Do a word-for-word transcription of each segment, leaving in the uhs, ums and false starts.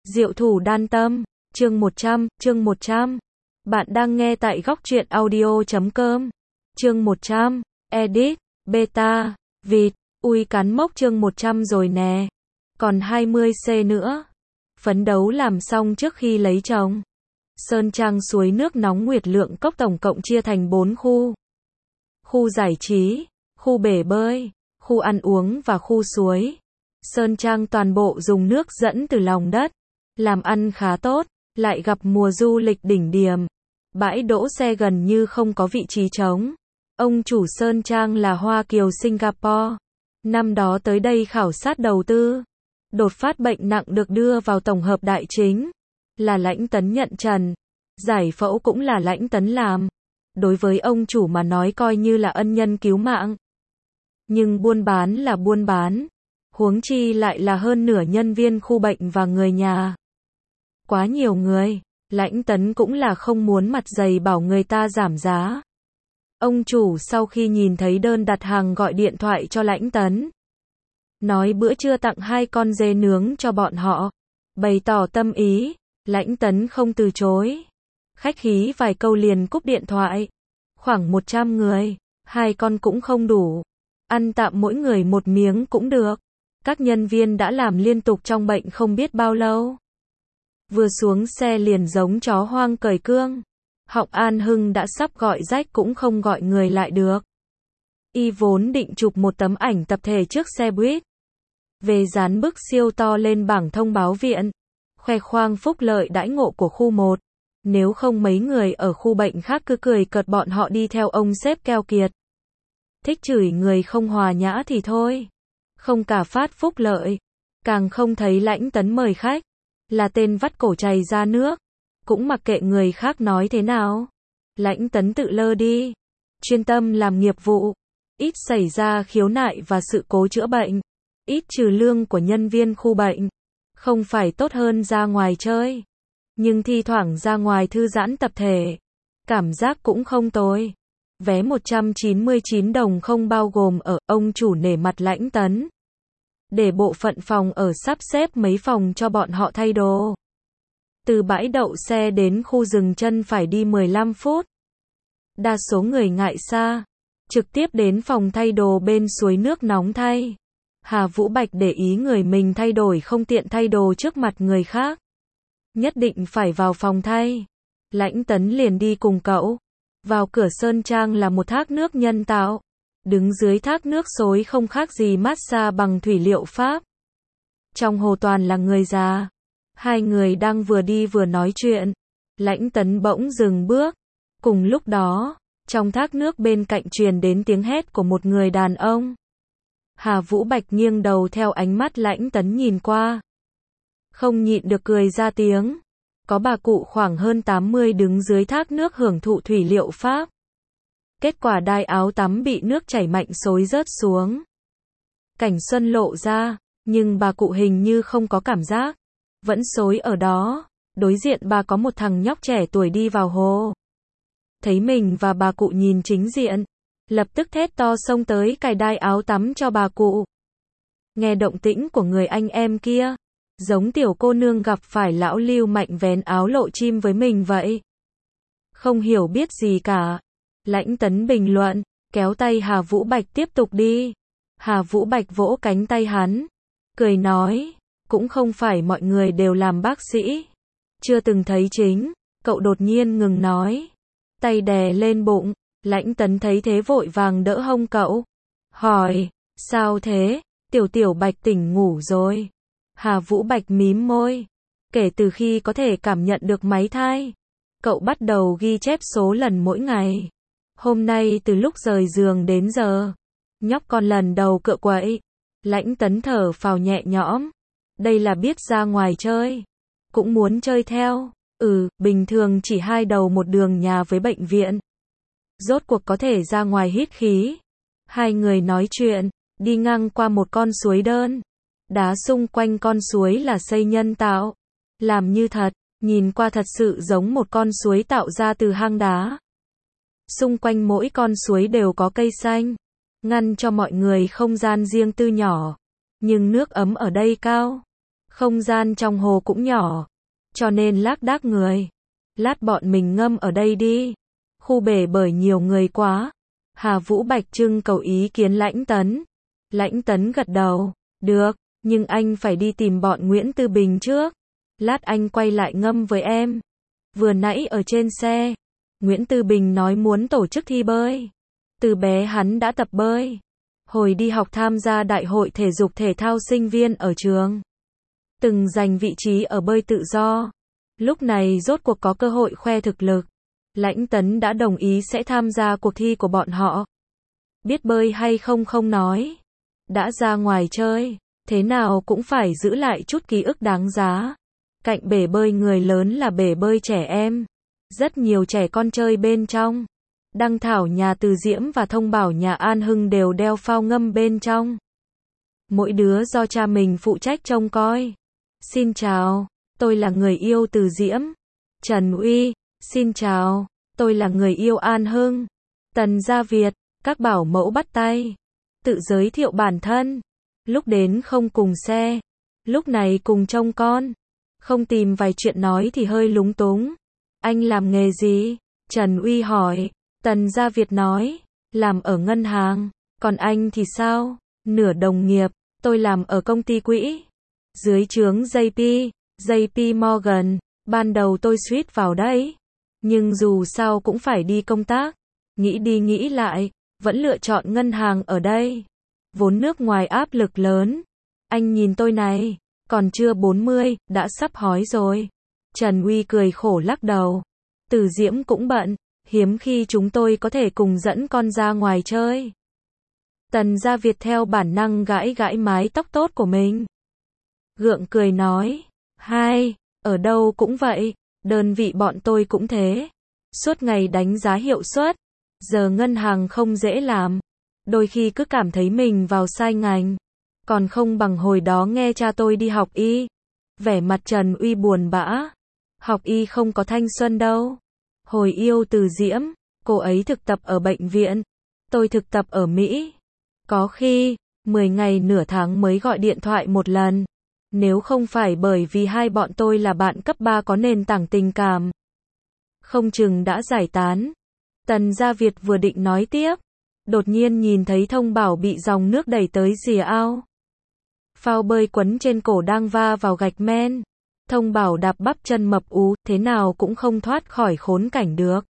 Diệu thủ đan tâm, chương một trăm, chương một trăm. Bạn đang nghe tại góc truyện audio chấm com. Chương một trăm, edit, beta, vịt, ui cắn mốc chương một trăm rồi nè. Còn hai mươi xê nữa. Phấn đấu làm xong trước khi lấy chồng. Sơn Trang suối nước nóng Nguyệt Lượng Cốc tổng cộng chia thành bốn khu. Khu giải trí, khu bể bơi, khu ăn uống và khu suối. Sơn Trang toàn bộ dùng nước dẫn từ lòng đất. Làm ăn khá tốt, lại gặp mùa du lịch đỉnh điểm. Bãi đỗ xe gần như không có vị trí trống. Ông chủ Sơn Trang là Hoa Kiều Singapore. Năm đó tới đây khảo sát đầu tư. Đột phát bệnh nặng được đưa vào tổng hợp đại chính. Là Lãnh Tấn nhận trần. Giải phẫu cũng là Lãnh Tấn làm. Đối với ông chủ mà nói coi như là ân nhân cứu mạng. Nhưng buôn bán là buôn bán. Huống chi lại là hơn nửa nhân viên khu bệnh và người nhà. Quá nhiều người, Lãnh Tấn cũng là không muốn mặt dày bảo người ta giảm giá. Ông chủ sau khi nhìn thấy đơn đặt hàng gọi điện thoại cho Lãnh Tấn. Nói bữa trưa tặng hai con dê nướng cho bọn họ. Bày tỏ tâm ý, Lãnh Tấn không từ chối. Khách khí vài câu liền cúp điện thoại. Khoảng một trăm người, hai con cũng không đủ. Ăn tạm mỗi người một miếng cũng được. Các nhân viên đã làm liên tục trong bệnh không biết bao lâu. Vừa xuống xe liền giống chó hoang cởi cương. Họng An Hưng đã sắp gọi rách cũng không gọi người lại được. Y vốn định chụp một tấm ảnh tập thể trước xe buýt. Về dán bức siêu to lên bảng thông báo viện. Khoe khoang phúc lợi đãi ngộ của khu một. Nếu không mấy người ở khu bệnh khác cứ cười cợt bọn họ đi theo ông sếp keo kiệt. Thích chửi người không hòa nhã thì thôi. Không cả phát phúc lợi. Càng không thấy Lãnh Tấn mời khách. Là tên vắt cổ chày ra nước. Cũng mặc kệ người khác nói thế nào. Lãnh Tấn tự lơ đi. Chuyên tâm làm nghiệp vụ. Ít xảy ra khiếu nại và sự cố chữa bệnh. Ít trừ lương của nhân viên khu bệnh. Không phải tốt hơn ra ngoài chơi. Nhưng thi thoảng ra ngoài thư giãn tập thể. Cảm giác cũng không tồi. Vé một trăm chín mươi chín đồng không bao gồm ở, ông chủ nể mặt Lãnh Tấn. Để bộ phận phòng ở sắp xếp mấy phòng cho bọn họ thay đồ. Từ bãi đậu xe đến khu dừng chân phải đi mười lăm phút. Đa số người ngại xa. Trực tiếp đến phòng thay đồ bên suối nước nóng thay. Hà Vũ Bạch để ý người mình thay đổi không tiện thay đồ trước mặt người khác. Nhất định phải vào phòng thay. Lãnh Tấn liền đi cùng cậu. Vào cửa Sơn Trang là một thác nước nhân tạo. Đứng dưới thác nước xối không khác gì massage bằng thủy liệu Pháp. Trong hồ toàn là người già. Hai người đang vừa đi vừa nói chuyện. Lãnh Tấn bỗng dừng bước. Cùng lúc đó, trong thác nước bên cạnh truyền đến tiếng hét của một người đàn ông. Hà Vũ Bạch nghiêng đầu theo ánh mắt Lãnh Tấn nhìn qua. Không nhịn được cười ra tiếng. Có bà cụ khoảng hơn tám mươi đứng dưới thác nước hưởng thụ thủy liệu Pháp. Kết quả đai áo tắm bị nước chảy mạnh xối rớt xuống. Cảnh xuân lộ ra, nhưng bà cụ hình như không có cảm giác. Vẫn xối ở đó. Đối diện bà có một thằng nhóc trẻ tuổi đi vào hồ. Thấy mình và bà cụ nhìn chính diện. Lập tức thét to xông tới cài đai áo tắm cho bà cụ. Nghe động tĩnh của người anh em kia. Giống tiểu cô nương gặp phải lão Lưu Mạnh vén áo lộ chim với mình vậy. Không hiểu biết gì cả. Lãnh Tấn bình luận, kéo tay Hà Vũ Bạch tiếp tục đi. Hà Vũ Bạch vỗ cánh tay hắn. Cười nói, cũng không phải mọi người đều làm bác sĩ. Chưa từng thấy chính, cậu đột nhiên ngừng nói. Tay đè lên bụng, Lãnh Tấn thấy thế vội vàng đỡ hông cậu. Hỏi, sao thế, tiểu tiểu Bạch tỉnh ngủ rồi. Hà Vũ Bạch mím môi. Kể từ khi có thể cảm nhận được máy thai, cậu bắt đầu ghi chép số lần mỗi ngày. Hôm nay từ lúc rời giường đến giờ, nhóc con lần đầu cựa quậy. Lãnh Tấn thở phào nhẹ nhõm. Đây là biết ra ngoài chơi. Cũng muốn chơi theo. Ừ, bình thường chỉ hai đầu một đường nhà với bệnh viện. Rốt cuộc có thể ra ngoài hít khí. Hai người nói chuyện, đi ngang qua một con suối đơn. Đá xung quanh con suối là xây nhân tạo. Làm như thật, nhìn qua thật sự giống một con suối tạo ra từ hang đá. Xung quanh mỗi con suối đều có cây xanh, ngăn cho mọi người không gian riêng tư nhỏ. Nhưng nước ấm ở đây cao. Không gian trong hồ cũng nhỏ, cho nên lác đác người. Lát bọn mình ngâm ở đây đi. Khu bể bơi nhiều người quá. Hà Vũ Bạch trưng cầu ý kiến Lãnh Tấn. Lãnh Tấn gật đầu. Được, nhưng anh phải đi tìm bọn Nguyễn Tư Bình trước. Lát anh quay lại ngâm với em. Vừa nãy ở trên xe, Nguyễn Tư Bình nói muốn tổ chức thi bơi. Từ bé hắn đã tập bơi. Hồi đi học tham gia đại hội thể dục thể thao sinh viên ở trường. Từng giành vị trí ở bơi tự do. Lúc này rốt cuộc có cơ hội khoe thực lực. Lãnh Tấn đã đồng ý sẽ tham gia cuộc thi của bọn họ. Biết bơi hay không không nói. Đã ra ngoài chơi, thế nào cũng phải giữ lại chút ký ức đáng giá. Cạnh bể bơi người lớn là bể bơi trẻ em. Rất nhiều trẻ con chơi bên trong. Đăng Thảo nhà Từ Diễm và Thông Bảo nhà An Hưng đều đeo phao ngâm bên trong. Mỗi đứa do cha mình phụ trách trông coi. Xin chào, tôi là người yêu Từ Diễm. Trần Uy, xin chào, tôi là người yêu An Hưng. Tần Gia Việt, các bảo mẫu bắt tay. Tự giới thiệu bản thân. Lúc đến không cùng xe, lúc này cùng trông con. Không tìm vài chuyện nói thì hơi lúng túng. Anh làm nghề gì? Trần Uy hỏi. Tần Gia Việt nói, làm ở ngân hàng. Còn anh thì sao? Nửa đồng nghiệp, tôi làm ở công ty quỹ. Dưới trướng gi pê, gi pê Morgan. Ban đầu tôi suýt vào đấy. Nhưng dù sao cũng phải đi công tác. Nghĩ đi nghĩ lại, vẫn lựa chọn ngân hàng ở đây. Vốn nước ngoài áp lực lớn. Anh nhìn tôi này, còn chưa bốn mươi, đã sắp hói rồi. Trần Uy cười khổ lắc đầu. Từ Diễm cũng bận, hiếm khi chúng tôi có thể cùng dẫn con ra ngoài chơi. Tần Gia Việt theo bản năng gãi gãi mái tóc tốt của mình. Gượng cười nói, hai, ở đâu cũng vậy, đơn vị bọn tôi cũng thế. Suốt ngày đánh giá hiệu suất, giờ ngân hàng không dễ làm. Đôi khi cứ cảm thấy mình vào sai ngành. Còn không bằng hồi đó nghe cha tôi đi học y. Vẻ mặt Trần Uy buồn bã. Học y không có thanh xuân đâu. Hồi yêu Từ Diễm, cô ấy thực tập ở bệnh viện. Tôi thực tập ở Mỹ. Có khi, mười ngày nửa tháng mới gọi điện thoại một lần. Nếu không phải bởi vì hai bọn tôi là bạn cấp ba có nền tảng tình cảm, không chừng đã giải tán. Tần Gia Việt vừa định nói tiếp, đột nhiên nhìn thấy Thông Bảo bị dòng nước đẩy tới rìa ao. Phao bơi quấn trên cổ đang va vào gạch men. Thông Bảo đạp bắp chân mập ú, thế nào cũng không thoát khỏi khốn cảnh được.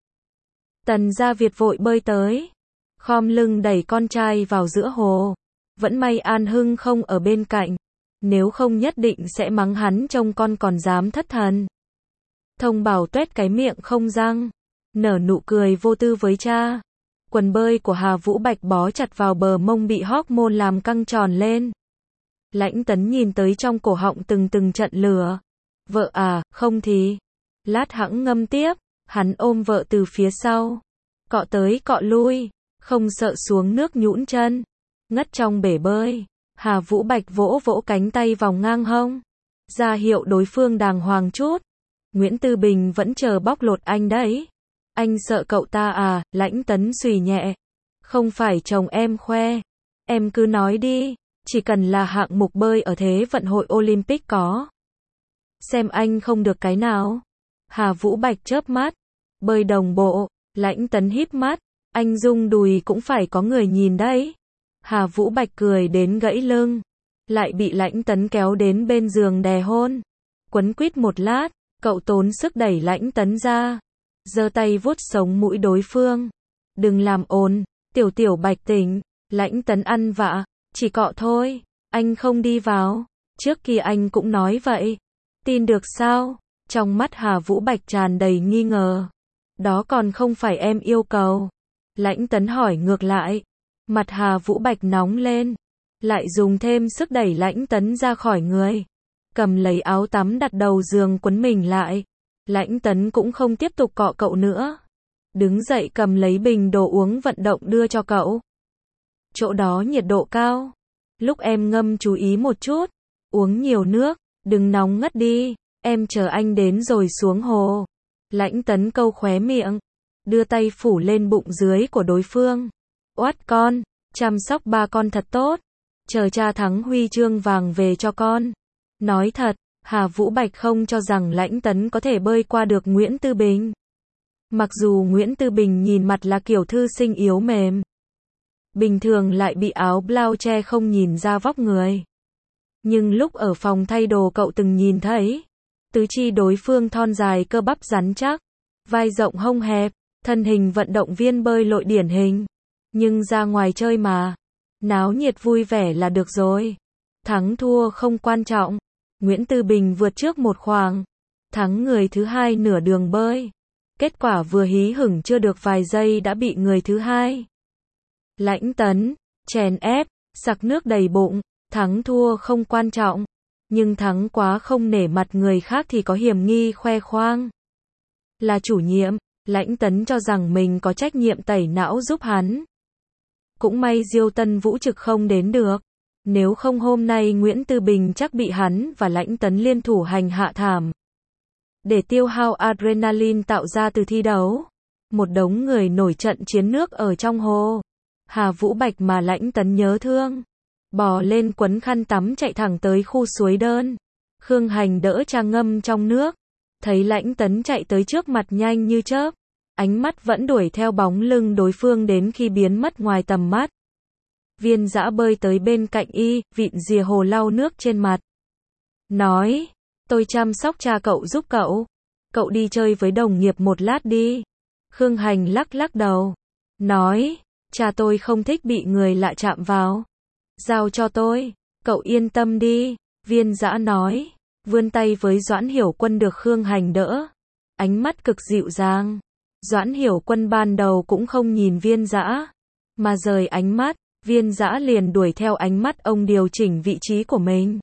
Tần Gia Việt vội bơi tới, khom lưng đẩy con trai vào giữa hồ. Vẫn may An Hưng không ở bên cạnh, nếu không nhất định sẽ mắng hắn trông con còn dám thất thần. Thông Bảo tuét cái miệng không răng, nở nụ cười vô tư với cha. Quần bơi của Hà Vũ Bạch bó chặt vào bờ mông bị hormone làm căng tròn lên. Lãnh Tấn nhìn tới trong cổ họng từng từng trận lửa. Vợ à, không thì. Lát hẵng ngâm tiếp, hắn ôm vợ từ phía sau. Cọ tới cọ lui, không sợ xuống nước nhũn chân. Ngất trong bể bơi, Hà Vũ Bạch vỗ vỗ cánh tay vòng ngang hông. Ra hiệu đối phương đàng hoàng chút. Nguyễn Tư Bình vẫn chờ bóc lột anh đấy. Anh sợ cậu ta à, Lãnh Tấn xùy nhẹ. Không phải chồng em khoe. Em cứ nói đi, chỉ cần là hạng mục bơi ở Thế vận hội Olympic có. Xem anh không được cái nào. Hà Vũ Bạch chớp mắt. Bơi đồng bộ, Lãnh Tấn híp mắt. Anh rung đùi cũng phải có người nhìn đấy. Hà Vũ Bạch cười đến gãy lưng. Lại bị Lãnh Tấn kéo đến bên giường đè hôn. Quấn quýt một lát, cậu tốn sức đẩy Lãnh Tấn ra. Giơ tay vuốt sống mũi đối phương. Đừng làm ồn, tiểu tiểu Bạch tỉnh. Lãnh Tấn ăn vạ, chỉ cọ thôi, anh không đi vào. Trước kia anh cũng nói vậy. Tin được sao? Trong mắt Hà Vũ Bạch tràn đầy nghi ngờ. Đó còn không phải em yêu cầu. Lãnh Tấn hỏi ngược lại. Mặt Hà Vũ Bạch nóng lên. Lại dùng thêm sức đẩy Lãnh Tấn ra khỏi người. Cầm lấy áo tắm đặt đầu giường quấn mình lại. Lãnh Tấn cũng không tiếp tục cọ cậu nữa. Đứng dậy cầm lấy bình đồ uống vận động đưa cho cậu. Chỗ đó nhiệt độ cao. Lúc em ngâm chú ý một chút. Uống nhiều nước, đừng nóng ngất đi. Em chờ anh đến rồi xuống hồ. Lãnh Tấn câu khóe miệng. Đưa tay phủ lên bụng dưới của đối phương. Oát con, chăm sóc ba con thật tốt. Chờ cha thắng huy chương vàng về cho con. Nói thật, Hà Vũ Bạch không cho rằng Lãnh Tấn có thể bơi qua được Nguyễn Tư Bình. Mặc dù Nguyễn Tư Bình nhìn mặt là kiểu thư sinh yếu mềm, bình thường lại bị áo blau che không nhìn ra vóc người. Nhưng lúc ở phòng thay đồ cậu từng nhìn thấy, tứ chi đối phương thon dài cơ bắp rắn chắc, vai rộng hông hẹp, thân hình vận động viên bơi lội điển hình. Nhưng ra ngoài chơi mà, náo nhiệt vui vẻ là được rồi. Thắng thua không quan trọng. Nguyễn Tư Bình vượt trước một khoảng, thắng người thứ hai nửa đường bơi. Kết quả vừa hí hửng chưa được vài giây đã bị người thứ hai Lãnh Tấn chèn ép, sặc nước đầy bụng. Thắng thua không quan trọng, nhưng thắng quá không nể mặt người khác thì có hiểm nghi khoe khoang. Là chủ nhiệm, Lãnh Tấn cho rằng mình có trách nhiệm tẩy não giúp hắn. Cũng may Diêu Tân Vũ trực không đến được. Nếu không hôm nay Nguyễn Tư Bình chắc bị hắn và Lãnh Tấn liên thủ hành hạ thảm. Để tiêu hao adrenaline tạo ra từ thi đấu, một đống người nổi trận chiến nước ở trong hồ. Hà Vũ Bạch mà Lãnh Tấn nhớ thương, bò lên quấn khăn tắm chạy thẳng tới khu suối đơn. Khương Hành đỡ Trang ngâm trong nước, thấy Lãnh Tấn chạy tới trước mặt nhanh như chớp, ánh mắt vẫn đuổi theo bóng lưng đối phương đến khi biến mất ngoài tầm mắt. Viên Dã bơi tới bên cạnh y, vịn rìa hồ lau nước trên mặt. Nói, tôi chăm sóc cha cậu giúp cậu. Cậu đi chơi với đồng nghiệp một lát đi. Khương Hành lắc lắc đầu. Nói, cha tôi không thích bị người lạ chạm vào. Giao cho tôi, cậu yên tâm đi. Viên Dã nói, vươn tay với Doãn Hiểu Quân được Khương Hành đỡ. Ánh mắt cực dịu dàng. Doãn Hiểu Quân ban đầu cũng không nhìn Viên Dã, mà rời ánh mắt. Viên Dã liền đuổi theo ánh mắt ông điều chỉnh vị trí của mình,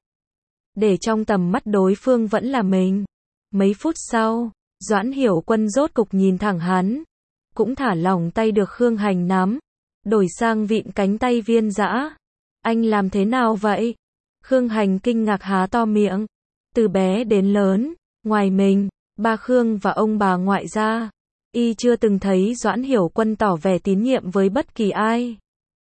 để trong tầm mắt đối phương vẫn là mình. Mấy phút sau, Doãn Hiểu Quân rốt cục nhìn thẳng hắn, cũng thả lỏng tay được Khương Hành nắm, đổi sang vịn cánh tay Viên Dã. Anh làm thế nào vậy? Khương Hành kinh ngạc há to miệng. Từ bé đến lớn, ngoài mình, ba Khương và ông bà ngoại ra, y chưa từng thấy Doãn Hiểu Quân tỏ vẻ tín nhiệm với bất kỳ ai.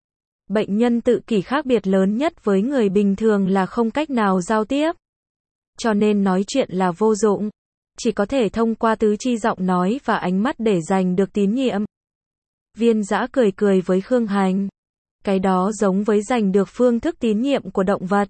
Bệnh nhân tự kỷ khác biệt lớn nhất với người bình thường là không cách nào giao tiếp. Cho nên nói chuyện là vô dụng. Chỉ có thể thông qua tứ chi giọng nói và ánh mắt để giành được tín nhiệm. Viên Dã cười cười với Khương Hành. Cái đó giống với giành được phương thức tín nhiệm của động vật.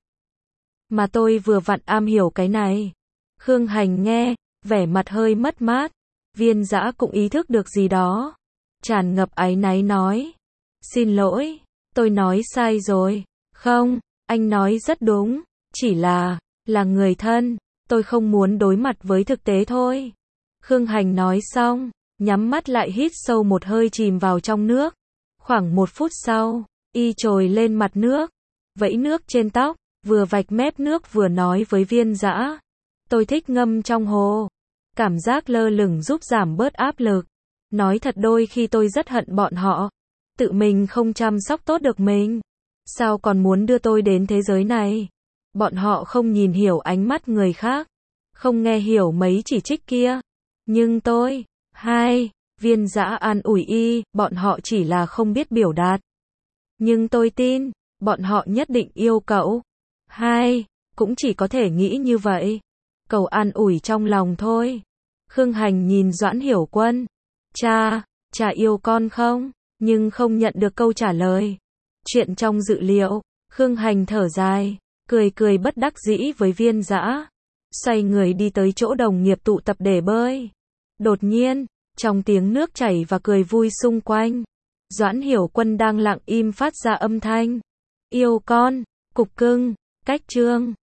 Mà tôi vừa vặn am hiểu cái này. Khương Hành nghe, vẻ mặt hơi mất mát. Viên Dã cũng ý thức được gì đó. Tràn ngập áy náy nói. Xin lỗi. Tôi nói sai rồi. Không, anh nói rất đúng. Chỉ là, là người thân. Tôi không muốn đối mặt với thực tế thôi. Khương Hành nói xong, nhắm mắt lại hít sâu một hơi chìm vào trong nước. Khoảng một phút sau, y trồi lên mặt nước, vẫy nước trên tóc, vừa vạch mép nước vừa nói với Viên Dã. Tôi thích ngâm trong hồ. Cảm giác lơ lửng giúp giảm bớt áp lực. Nói thật đôi khi tôi rất hận bọn họ. Tự mình không chăm sóc tốt được mình. Sao còn muốn đưa tôi đến thế giới này? Bọn họ không nhìn hiểu ánh mắt người khác. Không nghe hiểu mấy chỉ trích kia. Nhưng tôi, hai, Viên Dã an ủi y, bọn họ chỉ là không biết biểu đạt. Nhưng tôi tin, bọn họ nhất định yêu cậu. Hai, cũng chỉ có thể nghĩ như vậy. Cầu an ủi trong lòng thôi. Khương Hành nhìn Doãn Hiểu Quân. Cha, cha yêu con không? Nhưng không nhận được câu trả lời. Chuyện trong dự liệu. Khương Hành thở dài, cười cười bất đắc dĩ với Viên Dã. Xoay người đi tới chỗ đồng nghiệp tụ tập để bơi. Đột nhiên, trong tiếng nước chảy và cười vui xung quanh, Doãn Hiểu Quân đang lặng im phát ra âm thanh. Yêu con, cục cưng, cách chương.